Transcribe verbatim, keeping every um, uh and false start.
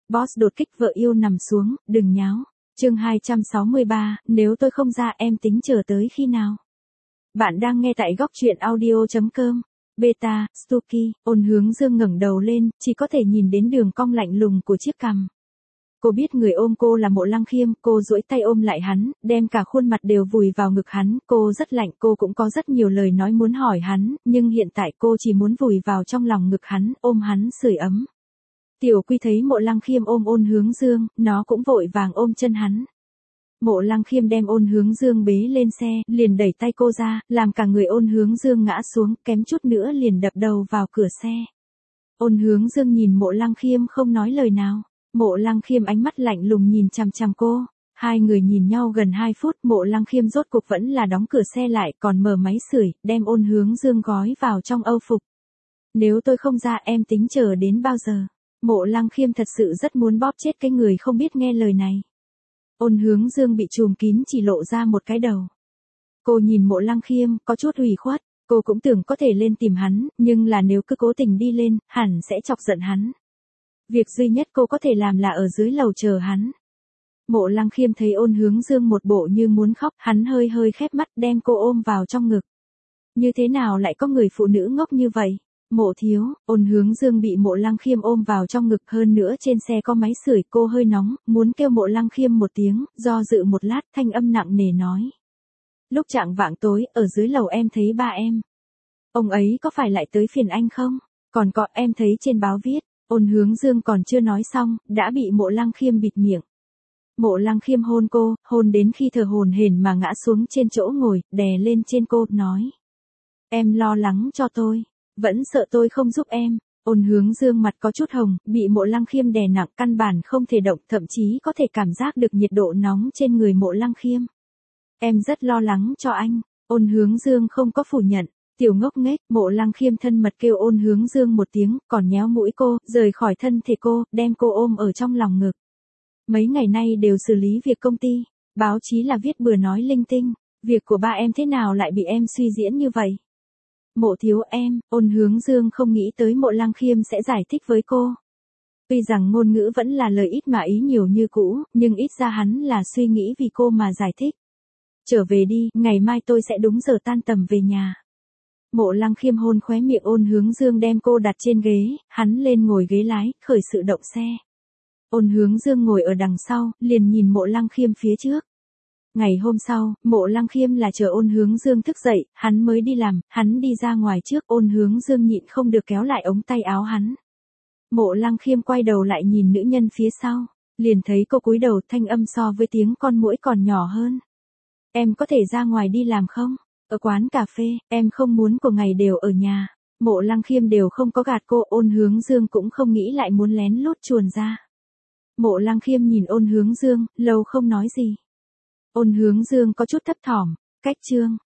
Boss đột kích vợ yêu nằm xuống, đừng nháo. Chương hai trăm sáu mươi ba, nếu tôi không ra em tính chờ tới khi nào? Bạn đang nghe tại góc truyện audio chấm com. Beta, Stucky, Ôn Hướng Dương ngẩng đầu lên, chỉ có thể nhìn đến đường cong lạnh lùng của chiếc cằm. Cô biết người ôm cô là Mộ Lăng Khiêm, cô duỗi tay ôm lại hắn, đem cả khuôn mặt đều vùi vào ngực hắn, cô rất lạnh, cô cũng có rất nhiều lời nói muốn hỏi hắn, nhưng hiện tại cô chỉ muốn vùi vào trong lòng ngực hắn, ôm hắn sưởi ấm. Tiểu Quy thấy Mộ Lăng Khiêm ôm Ôn Hướng Dương, nó cũng vội vàng ôm chân hắn. Mộ Lăng Khiêm đem Ôn Hướng Dương bế lên xe, liền đẩy tay cô ra, làm cả người Ôn Hướng Dương ngã xuống, kém chút nữa liền đập đầu vào cửa xe. Ôn Hướng Dương nhìn Mộ Lăng Khiêm không nói lời nào. Mộ Lăng Khiêm ánh mắt lạnh lùng nhìn chằm chằm cô. Hai người nhìn nhau gần hai phút, Mộ Lăng Khiêm rốt cục vẫn là đóng cửa xe lại, còn mở máy sưởi, đem Ôn Hướng Dương gói vào trong âu phục. Nếu tôi không ra em tính chờ đến bao giờ? Mộ Lăng Khiêm thật sự rất muốn bóp chết cái người không biết nghe lời này. Ôn Hướng Dương bị trùm kín chỉ lộ ra một cái đầu. Cô nhìn Mộ Lăng Khiêm, có chút ủy khuất, cô cũng tưởng có thể lên tìm hắn, nhưng là nếu cứ cố tình đi lên, hẳn sẽ chọc giận hắn. Việc duy nhất cô có thể làm là ở dưới lầu chờ hắn. Mộ Lăng Khiêm thấy Ôn Hướng Dương một bộ như muốn khóc, hắn hơi hơi khép mắt đem cô ôm vào trong ngực. Như thế nào lại có người phụ nữ ngốc như vậy? Mộ thiếu, Ôn Hướng Dương bị Mộ Lăng Khiêm ôm vào trong ngực, hơn nữa trên xe có máy sưởi, cô hơi nóng, muốn kêu Mộ Lăng Khiêm một tiếng, do dự một lát, thanh âm nặng nề nói. Lúc chạng vạng tối, ở dưới lầu em thấy ba em. Ông ấy có phải lại tới phiền anh không? Còn có, em thấy trên báo viết. Ôn Hướng Dương còn chưa nói xong, đã bị Mộ Lăng Khiêm bịt miệng. Mộ Lăng Khiêm hôn cô, hôn đến khi thở hổn hển mà ngã xuống trên chỗ ngồi, đè lên trên cô, nói. Em lo lắng cho tôi, vẫn sợ tôi không giúp em. Ôn Hướng Dương mặt có chút hồng, bị Mộ Lăng Khiêm đè nặng, căn bản không thể động, thậm chí có thể cảm giác được nhiệt độ nóng trên người Mộ Lăng Khiêm. Em rất lo lắng cho anh. Ôn Hướng Dương không có phủ nhận. Tiểu ngốc nghếch, Mộ Lăng Khiêm thân mật kêu Ôn Hướng Dương một tiếng, còn nhéo mũi cô, rời khỏi thân thể cô, đem cô ôm ở trong lòng ngực. Mấy ngày nay đều xử lý việc công ty, báo chí là viết bừa nói linh tinh, việc của ba em thế nào lại bị em suy diễn như vậy? Mộ thiếu em, Ôn Hướng Dương không nghĩ tới Mộ Lăng Khiêm sẽ giải thích với cô. Tuy rằng ngôn ngữ vẫn là lời ít mà ý nhiều như cũ, nhưng ít ra hắn là suy nghĩ vì cô mà giải thích. Trở về đi, ngày mai tôi sẽ đúng giờ tan tầm về nhà. Mộ Lăng Khiêm hôn khóe miệng Ôn Hướng Dương đem cô đặt trên ghế, hắn lên ngồi ghế lái, khởi sự động xe. Ôn Hướng Dương ngồi ở đằng sau, liền nhìn Mộ Lăng Khiêm phía trước. Ngày hôm sau, Mộ Lăng Khiêm là chờ Ôn Hướng Dương thức dậy, hắn mới đi làm, hắn đi ra ngoài trước, Ôn Hướng Dương nhịn không được kéo lại ống tay áo hắn. Mộ Lăng Khiêm quay đầu lại nhìn nữ nhân phía sau, liền thấy cô cúi đầu, thanh âm so với tiếng con muỗi còn nhỏ hơn. Em có thể ra ngoài đi làm không? Ở quán cà phê, em không muốn của ngày đều ở nhà. Mộ Lăng Khiêm đều không có gạt cô, Ôn Hướng Dương cũng không nghĩ lại muốn lén lút chuồn ra. Mộ Lăng Khiêm nhìn Ôn Hướng Dương, lâu không nói gì. Ôn Hướng Dương có chút thấp thỏm, cách chương.